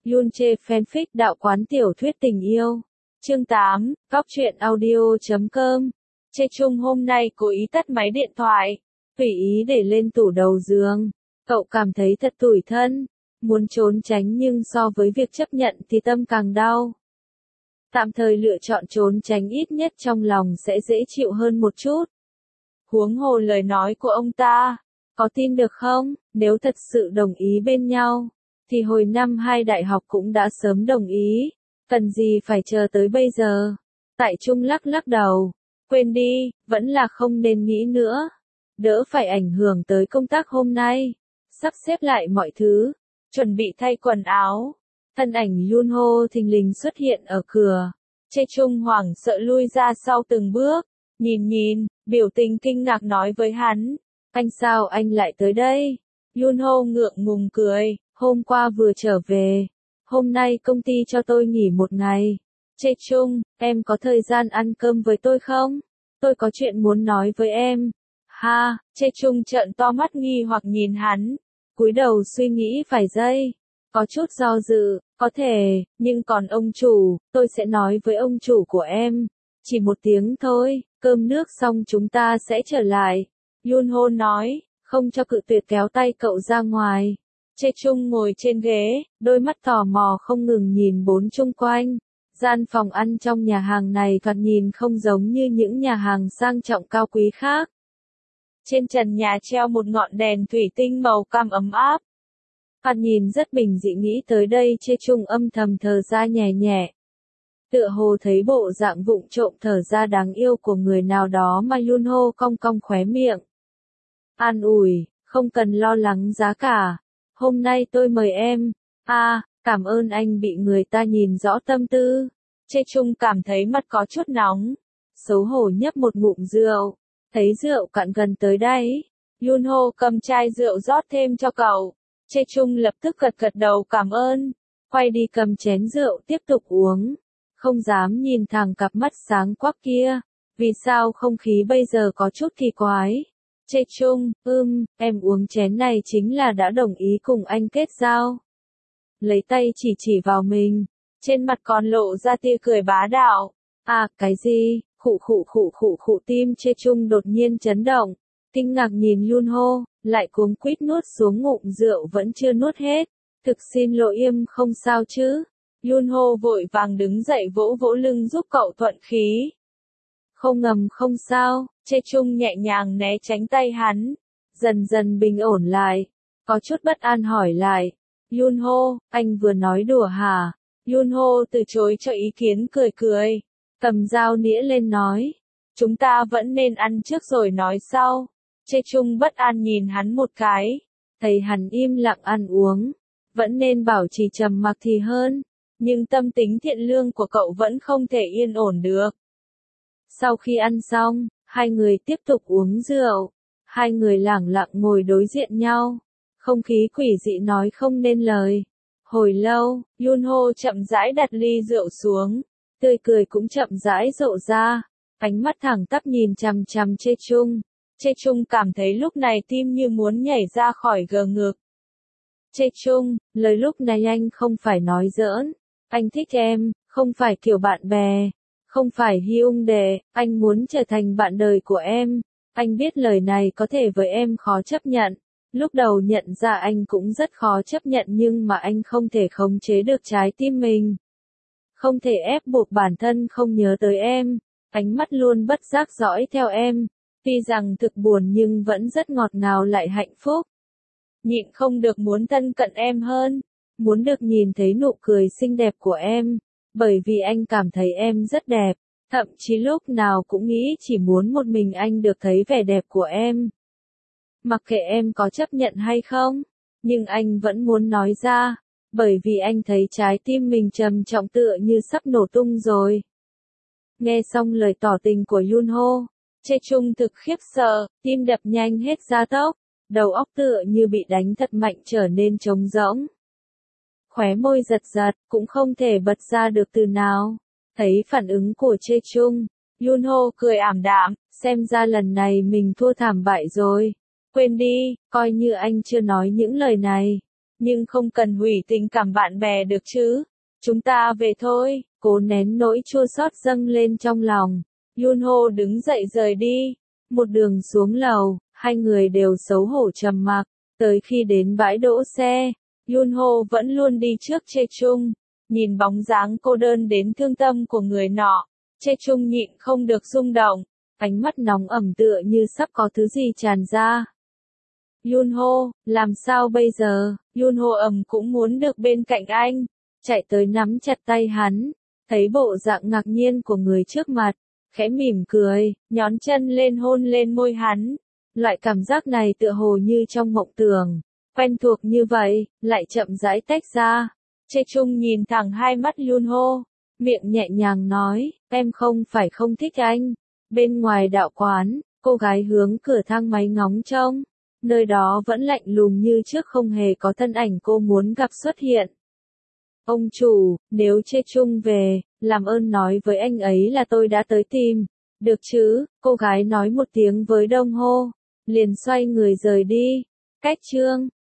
Yoon Jae fanfic đạo quán tiểu thuyết tình yêu. Chương 8, góc truyện audio.com. Jae Chung hôm nay cố ý tắt máy điện thoại, tùy ý để lên tủ đầu giường. Cậu cảm thấy thật tủi thân, muốn trốn tránh nhưng so với việc chấp nhận thì tâm càng đau. Tạm thời lựa chọn trốn tránh ít nhất trong lòng sẽ dễ chịu hơn một chút. Huống hồ lời nói của ông ta, có tin được không, nếu thật sự đồng ý bên nhau, thì hồi năm 2 đại học cũng đã sớm đồng ý, cần gì phải chờ tới bây giờ. Tại Trung lắc lắc đầu, quên đi, vẫn là không nên nghĩ nữa, đỡ phải ảnh hưởng tới công tác hôm nay. Sắp xếp lại mọi thứ, chuẩn bị thay quần áo, thân ảnh Yoon Ho thình lình xuất hiện ở cửa. Jae Chung hoảng sợ lui ra sau từng bước, nhìn, biểu tình kinh ngạc nói với hắn, anh sao anh lại tới đây? Yoon Ho ngượng ngùng cười, hôm qua vừa trở về, hôm nay công ty cho tôi nghỉ một ngày. Jae Chung, em có thời gian ăn cơm với tôi không? Tôi có chuyện muốn nói với em. Ha, Jae Chung trợn to mắt nghi hoặc nhìn hắn, cúi đầu suy nghĩ vài giây, có chút do dự, có thể, nhưng còn ông chủ, tôi sẽ nói với ông chủ của em, chỉ một tiếng thôi, cơm nước xong chúng ta sẽ trở lại. Yoon Ho nói, không cho cự tuyệt kéo tay cậu ra ngoài. Jae Chung ngồi trên ghế, đôi mắt tò mò không ngừng nhìn bốn chung quanh. Gian phòng ăn trong nhà hàng này thoạt nhìn không giống như những nhà hàng sang trọng cao quý khác. Trên trần nhà treo một ngọn đèn thủy tinh màu cam ấm áp. Thoạt nhìn rất bình dị, nghĩ tới đây Jae Chung âm thầm thở ra nhẹ nhẹ. Tựa hồ thấy bộ dạng vụng trộm thở ra đáng yêu của người nào đó mà Yoon Ho cong cong khóe miệng. An ủi, không cần lo lắng giá cả. Hôm nay tôi mời em. Cảm ơn anh, bị người ta nhìn rõ tâm tư. Jae Chung cảm thấy mặt có chút nóng. Xấu hổ nhấp một ngụm rượu. Thấy rượu cạn gần tới đáy. Yoon Ho cầm chai rượu rót thêm cho cậu. Jae Chung lập tức gật đầu cảm ơn. Quay đi cầm chén rượu tiếp tục uống. Không dám nhìn thẳng cặp mắt sáng quắc kia. Vì sao không khí bây giờ có chút kỳ quái? Jae Chung, em uống chén này chính là đã đồng ý cùng anh kết giao. Lấy tay chỉ vào mình, trên mặt còn lộ ra tia cười bá đạo. Cái gì? Khụ tim Jae Chung đột nhiên chấn động, kinh ngạc nhìn Yoon Ho, lại cuống quýt nuốt xuống ngụm rượu vẫn chưa nuốt hết. Thực xin lỗi, im không sao chứ? Yoon Ho vội vàng đứng dậy vỗ lưng giúp cậu thuận khí. Không ngầm không sao. Jae Chung nhẹ nhàng né tránh tay hắn, dần dần bình ổn lại, có chút bất an hỏi lại. Yoon Ho, anh vừa nói đùa hả? Yoon Ho từ chối cho ý kiến, cười, cầm dao nĩa lên nói, chúng ta vẫn nên ăn trước rồi nói sau. Jae Chung bất an nhìn hắn một cái, thấy hắn im lặng ăn uống, vẫn nên bảo trì trầm mặc thì hơn, nhưng tâm tính thiện lương của cậu vẫn không thể yên ổn được. Sau khi ăn xong, hai người tiếp tục uống rượu, hai người lẳng lặng ngồi đối diện nhau, không khí quỷ dị nói không nên lời. Hồi lâu, Yoon Ho chậm rãi đặt ly rượu xuống, tươi cười cũng chậm rãi rộ ra, ánh mắt thẳng tắp nhìn chằm chằm Jae Chung. Jae Chung cảm thấy lúc này tim như muốn nhảy ra khỏi gờ ngực. Jae Chung, lời lúc này anh không phải nói giỡn, anh thích em, không phải kiểu bạn bè. Không phải Hyung Dae, anh muốn trở thành bạn đời của em. Anh biết lời này có thể với em khó chấp nhận. Lúc đầu nhận ra anh cũng rất khó chấp nhận, nhưng mà anh không thể khống chế được trái tim mình. Không thể ép buộc bản thân không nhớ tới em. Ánh mắt luôn bất giác dõi theo em. Tuy rằng thực buồn nhưng vẫn rất ngọt ngào lại hạnh phúc. Nhịn không được muốn thân cận em hơn. Muốn được nhìn thấy nụ cười xinh đẹp của em. Bởi vì anh cảm thấy em rất đẹp, thậm chí lúc nào cũng nghĩ chỉ muốn một mình anh được thấy vẻ đẹp của em. Mặc kệ em có chấp nhận hay không, nhưng anh vẫn muốn nói ra, bởi vì anh thấy trái tim mình trầm trọng tựa như sắp nổ tung rồi. Nghe xong lời tỏ tình của Yoon Ho, Jae Chung thực khiếp sợ, tim đập nhanh hết gia tốc, đầu óc tựa như bị đánh thật mạnh trở nên trống rỗng. Khóe môi giật, cũng không thể bật ra được từ nào. Thấy phản ứng của Jae Chung, Yoon Ho cười ảm đạm, xem ra lần này mình thua thảm bại rồi. Quên đi, coi như anh chưa nói những lời này. nhưng không cần hủy tình cảm bạn bè được chứ. Chúng ta về thôi, cố nén nỗi chua xót dâng lên trong lòng. Yunho đứng dậy rời đi. Một đường xuống lầu, hai người đều xấu hổ trầm mặc. Tới khi đến bãi đỗ xe, Yunho vẫn luôn đi trước Chae-chung. Nhìn bóng dáng cô đơn đến thương tâm của người nọ, Chae-chung nhịn không được rung động. Ánh mắt nóng ẩm tựa như sắp có thứ gì tràn ra. Yunho, làm sao bây giờ? Yunho cũng muốn được bên cạnh anh. Chạy tới nắm chặt tay hắn. Thấy bộ dạng ngạc nhiên của người trước mặt. Khẽ mỉm cười, nhón chân lên hôn lên môi hắn. Loại cảm giác này tựa hồ như trong mộng tưởng. Quen thuộc như vậy, lại chậm rãi tách ra. Chae-chung nhìn thẳng hai mắt Yunho. Miệng nhẹ nhàng nói, em không phải không thích anh. Bên ngoài đạo quán, cô gái hướng cửa thang máy ngóng trông. Nơi đó vẫn lạnh lùng như trước, không hề có thân ảnh cô muốn gặp xuất hiện. Ông chủ, nếu Chae-chung về, làm ơn nói với anh ấy là tôi đã tới tìm. Được chứ, cô gái nói một tiếng với Đông Hô. Liền xoay người rời đi. Cách chương